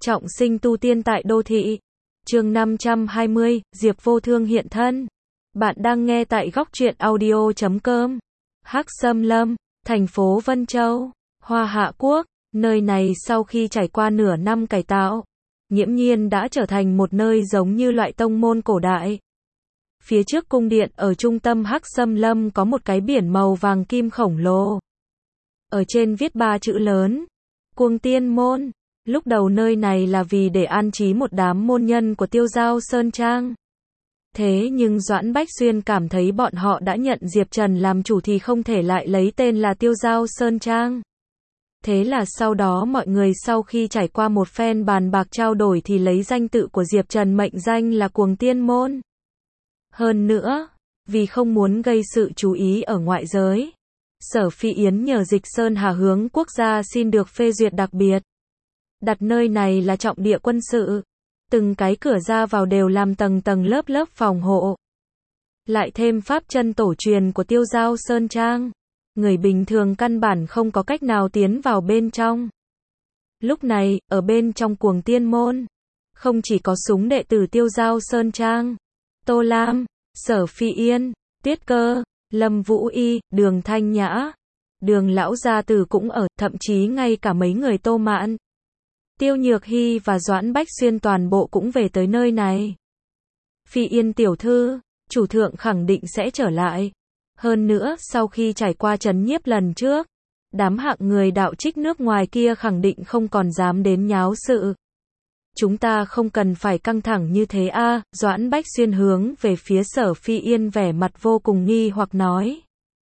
Trọng sinh tu tiên tại đô thị. Chương 520, Diệp Vô Thương hiện thân. Bạn đang nghe tại góc truyện audio.com. Hắc Xâm Lâm, thành phố Vân Châu, Hoa Hạ Quốc. Nơi này sau khi trải qua nửa năm cải tạo, nghiễm nhiên đã trở thành một nơi giống như loại tông môn cổ đại. Phía trước cung điện ở trung tâm Hắc Xâm Lâm có một cái biển màu vàng kim khổng lồ. Ở trên viết 3 chữ lớn: Cuồng Tiên Môn. Lúc đầu nơi này là vì để an trí một đám môn nhân của Tiêu Giao Sơn Trang. Thế nhưng Doãn Bách Xuyên cảm thấy bọn họ đã nhận Diệp Trần làm chủ thì không thể lại lấy tên là Tiêu Giao Sơn Trang. Thế là sau đó mọi người sau khi trải qua một phen bàn bạc trao đổi thì lấy danh tự của Diệp Trần mệnh danh là Cuồng Tiên Môn. Hơn nữa, vì không muốn gây sự chú ý ở ngoại giới, Sở Phi Yến nhờ Dịch Sơn Hà hướng quốc gia xin được phê duyệt đặc biệt. Đặt nơi này là trọng địa quân sự. Từng cái cửa ra vào đều làm tầng tầng lớp lớp phòng hộ. Lại thêm pháp chân tổ truyền của Tiêu Giao Sơn Trang. Người bình thường căn bản không có cách nào tiến vào bên trong. Lúc này, ở bên trong Cuồng Tiên Môn, không chỉ có súng đệ tử Tiêu Giao Sơn Trang, Tô Lam, Sở Phi Yên, Tuyết Cơ, Lâm Vũ Y, Đường Thanh Nhã, Đường Lão Gia Tử cũng ở, thậm chí ngay cả mấy người Tô Mạn, Tiêu Nhược Hy và Doãn Bách Xuyên toàn bộ cũng về tới nơi này. Phi Yên tiểu thư, chủ thượng khẳng định sẽ trở lại. Hơn nữa, sau khi trải qua trấn nhiếp lần trước, đám hạng người đạo trích nước ngoài kia khẳng định không còn dám đến nháo sự. Chúng ta không cần phải căng thẳng như thế a. Doãn Bách Xuyên hướng về phía Sở Phi Yên vẻ mặt vô cùng nghi hoặc nói.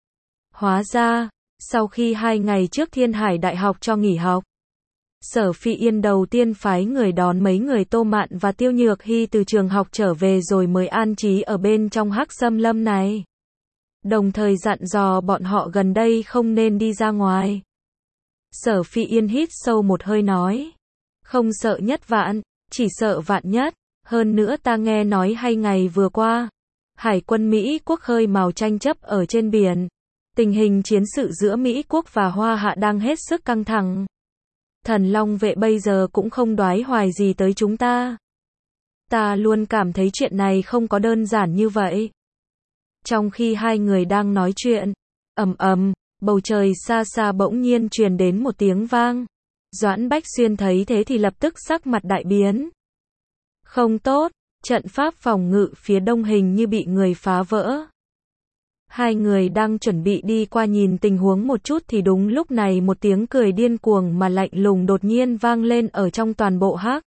Hóa ra, sau khi 2 ngày trước Thiên Hải Đại học cho nghỉ học, Sở Phi Yên đầu tiên phái người đón mấy người Tô Mạn và Tiêu Nhược Hy từ trường học trở về rồi mới an trí ở bên trong Hắc Xâm Lâm này. Đồng thời dặn dò bọn họ gần đây không nên đi ra ngoài. Sở Phi Yên hít sâu một hơi nói. Không sợ nhất vạn, chỉ sợ vạn nhất. Hơn nữa ta nghe nói 2 ngày vừa qua, Hải quân Mỹ quốc khơi mào tranh chấp ở trên biển. Tình hình chiến sự giữa Mỹ quốc và Hoa Hạ đang hết sức căng thẳng. Thần Long vệ bây giờ cũng không đoái hoài gì tới chúng ta. Ta luôn cảm thấy chuyện này không có đơn giản như vậy. Trong khi hai người đang nói chuyện, ầm ầm, bầu trời xa xa bỗng nhiên truyền đến một tiếng vang. Doãn Bách Xuyên thấy thế thì lập tức sắc mặt đại biến. Không tốt, trận pháp phòng ngự phía đông hình như bị người phá vỡ. Hai người đang chuẩn bị đi qua nhìn tình huống một chút thì đúng lúc này một tiếng cười điên cuồng mà lạnh lùng đột nhiên vang lên ở trong toàn bộ Hắc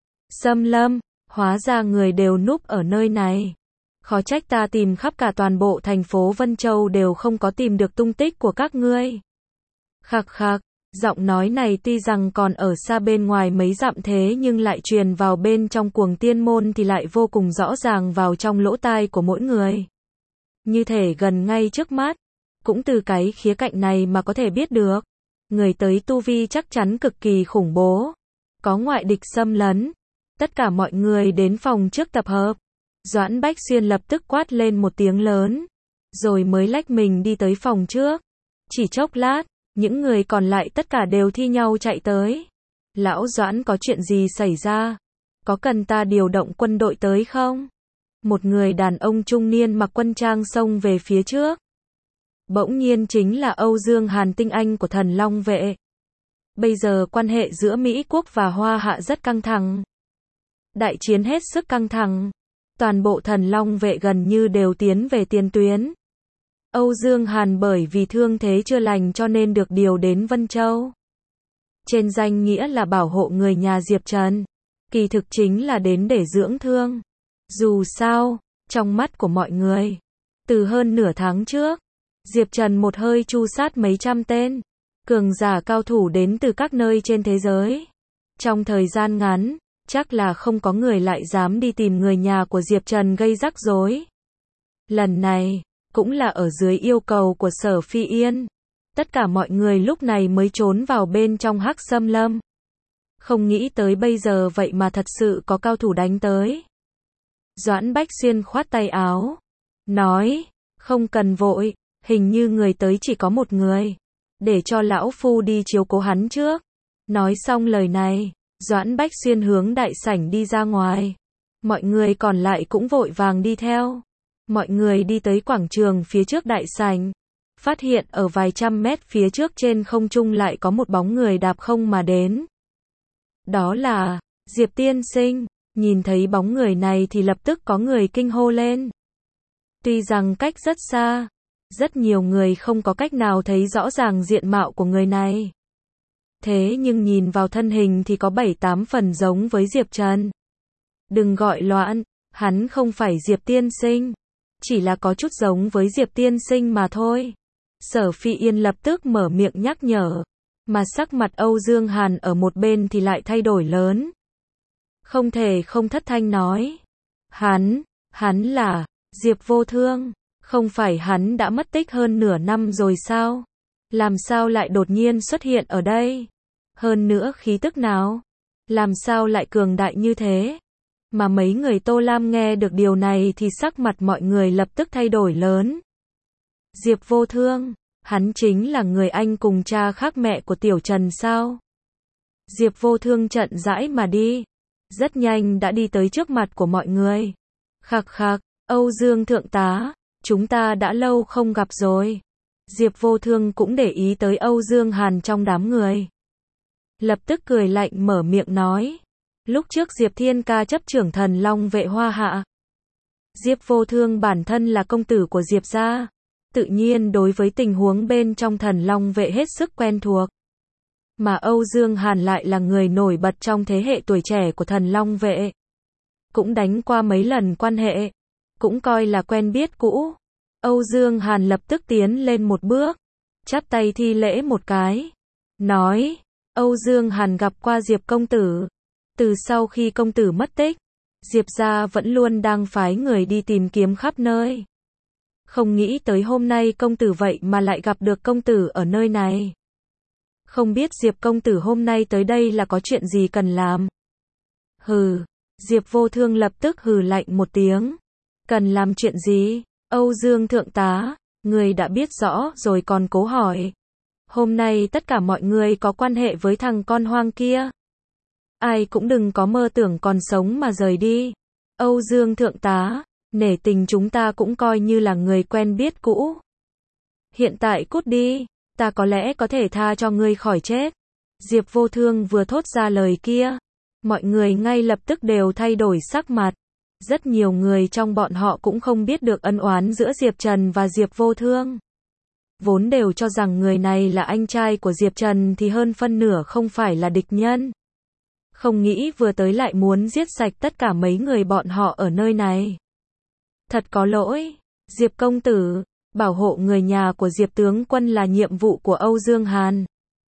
Xâm Lâm. Hóa ra người đều núp ở nơi này. Khó trách ta tìm khắp cả toàn bộ thành phố Vân Châu đều không có tìm được tung tích của các ngươi. Khạc khạc, giọng nói này tuy rằng còn ở xa bên ngoài mấy dặm thế nhưng lại truyền vào bên trong Cuồng Tiên Môn thì lại vô cùng rõ ràng vào trong lỗ tai của mỗi người. Như thể gần ngay trước mắt. Cũng từ cái khía cạnh này mà có thể biết được. Người tới tu vi chắc chắn cực kỳ khủng bố. Có ngoại địch xâm lấn. Tất cả mọi người đến phòng trước tập hợp. Doãn Bách Xuyên lập tức quát lên một tiếng lớn. Rồi mới lách mình đi tới phòng trước. Chỉ chốc lát, những người còn lại tất cả đều thi nhau chạy tới. Lão Doãn có chuyện gì xảy ra? Có cần ta điều động quân đội tới không? Một người đàn ông trung niên mặc quân trang xông về phía trước. Bỗng nhiên chính là Âu Dương Hàn tinh anh của Thần Long vệ. Bây giờ quan hệ giữa Mỹ quốc và Hoa Hạ rất căng thẳng. Đại chiến hết sức căng thẳng. Toàn bộ Thần Long vệ gần như đều tiến về tiền tuyến. Âu Dương Hàn bởi vì thương thế chưa lành cho nên được điều đến Vân Châu. Trên danh nghĩa là bảo hộ người nhà Diệp Trần. Kỳ thực chính là đến để dưỡng thương. Dù sao, trong mắt của mọi người, từ hơn nửa tháng trước, Diệp Trần một hơi tru sát mấy trăm tên cường giả cao thủ đến từ các nơi trên thế giới. Trong thời gian ngắn, chắc là không có người lại dám đi tìm người nhà của Diệp Trần gây rắc rối. Lần này, cũng là ở dưới yêu cầu của Sở Phi Yên. Tất cả mọi người lúc này mới trốn vào bên trong Hắc Xâm Lâm. Không nghĩ tới bây giờ vậy mà thật sự có cao thủ đánh tới. Doãn Bách Xuyên khoát tay áo. Nói, không cần vội, hình như người tới chỉ có một người. Để cho lão phu đi chiếu cố hắn trước. Nói xong lời này, Doãn Bách Xuyên hướng đại sảnh đi ra ngoài. Mọi người còn lại cũng vội vàng đi theo. Mọi người đi tới quảng trường phía trước đại sảnh. Phát hiện ở vài trăm mét phía trước trên không trung lại có một bóng người đạp không mà đến. Đó là Diệp tiên sinh. Nhìn thấy bóng người này thì lập tức có người kinh hô lên. Tuy rằng cách rất xa, rất nhiều người không có cách nào thấy rõ ràng diện mạo của người này. Thế nhưng nhìn vào thân hình thì có 7-8 phần giống với Diệp Trần. Đừng gọi loạn, hắn không phải Diệp tiên sinh, chỉ là có chút giống với Diệp tiên sinh mà thôi. Sở Phi Yên lập tức mở miệng nhắc nhở, mà sắc mặt Âu Dương Hàn ở một bên thì lại thay đổi lớn. Không thể không thất thanh nói. Hắn là Diệp Vô Thương, không phải hắn đã mất tích hơn nửa năm rồi sao? Làm sao lại đột nhiên xuất hiện ở đây? Hơn nữa khí tức nào? Làm sao lại cường đại như thế? Mà mấy người Tô Lam nghe được điều này thì sắc mặt mọi người lập tức thay đổi lớn. Diệp Vô Thương, hắn chính là người anh cùng cha khác mẹ của Tiểu Trần sao? Diệp Vô Thương chậm rãi mà đi, rất nhanh đã đi tới trước mặt của mọi người. Khặc khặc, Âu Dương thượng tá, chúng ta đã lâu không gặp rồi. Diệp Vô Thương cũng để ý tới Âu Dương Hàn trong đám người. Lập tức cười lạnh mở miệng nói. Lúc trước Diệp Thiên Ca chấp trưởng Thần Long vệ Hoa Hạ. Diệp Vô Thương bản thân là công tử của Diệp gia, tự nhiên đối với tình huống bên trong Thần Long vệ hết sức quen thuộc. Mà Âu Dương Hàn lại là người nổi bật trong thế hệ tuổi trẻ của Thần Long vệ. Cũng đánh qua mấy lần quan hệ, cũng coi là quen biết cũ. Âu Dương Hàn lập tức tiến lên một bước, chắp tay thi lễ một cái, nói, Âu Dương Hàn gặp qua Diệp công tử. Từ sau khi công tử mất tích, Diệp gia vẫn luôn đang phái người đi tìm kiếm khắp nơi. Không nghĩ tới hôm nay công tử vậy mà lại gặp được công tử ở nơi này. Không biết Diệp công tử hôm nay tới đây là có chuyện gì cần làm? Hừ, Diệp Vô Thương lập tức hừ lạnh một tiếng. Cần làm chuyện gì? Âu Dương thượng tá, người đã biết rõ rồi còn cố hỏi. Hôm nay tất cả mọi người có quan hệ với thằng con hoang kia. Ai cũng đừng có mơ tưởng còn sống mà rời đi. Âu Dương thượng tá, nể tình chúng ta cũng coi như là người quen biết cũ. Hiện tại cút đi, ta có lẽ có thể tha cho ngươi khỏi chết. Diệp Vô Thương vừa thốt ra lời kia, mọi người ngay lập tức đều thay đổi sắc mặt. Rất nhiều người trong bọn họ cũng không biết được ân oán giữa Diệp Trần và Diệp Vô Thương. Vốn đều cho rằng người này là anh trai của Diệp Trần thì hơn phân nửa không phải là địch nhân. Không nghĩ vừa tới lại muốn giết sạch tất cả mấy người bọn họ ở nơi này. Thật có lỗi, Diệp công tử, bảo hộ người nhà của Diệp tướng quân là nhiệm vụ của Âu Dương Hàn.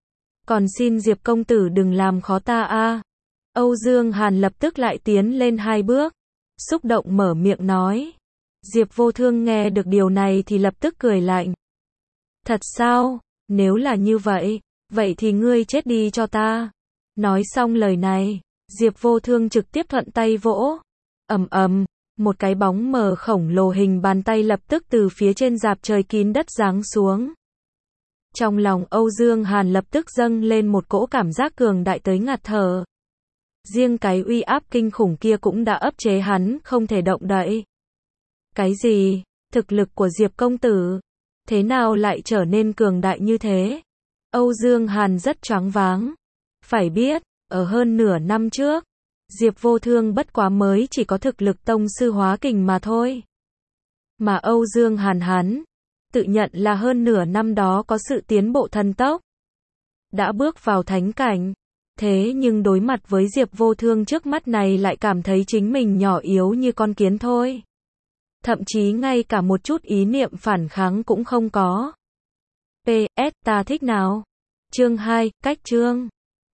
Còn xin Diệp công tử đừng làm khó ta a. Âu Dương Hàn lập tức lại tiến lên 2 bước, xúc động mở miệng nói. Diệp Vô Thương nghe được điều này thì lập tức cười lạnh. Thật sao? Nếu là như vậy, vậy thì ngươi chết đi cho ta. Nói xong lời này, Diệp Vô Thương trực tiếp thuận tay vỗ. Ầm ầm, một cái bóng mờ khổng lồ hình bàn tay lập tức từ phía trên rạp trời kín đất giáng xuống. Trong lòng Âu Dương Hàn lập tức dâng lên một cỗ cảm giác cường đại tới ngạt thở. Riêng cái uy áp kinh khủng kia cũng đã áp chế hắn không thể động đậy. Cái gì? Thực lực của Diệp công tử thế nào lại trở nên cường đại như thế? Âu Dương Hàn rất choáng váng. Phải biết, ở hơn nửa năm trước, Diệp Vô Thương bất quá mới chỉ có thực lực tông sư hóa kình mà thôi. Mà Âu Dương Hàn hắn tự nhận là hơn nửa năm đó có sự tiến bộ thần tốc, đã bước vào thánh cảnh. Thế nhưng đối mặt với Diệp Vô Thương trước mắt này lại cảm thấy chính mình nhỏ yếu như con kiến thôi. Thậm chí ngay cả một chút ý niệm phản kháng cũng không có. PS, ta thích nào? Chương 2, cách chương.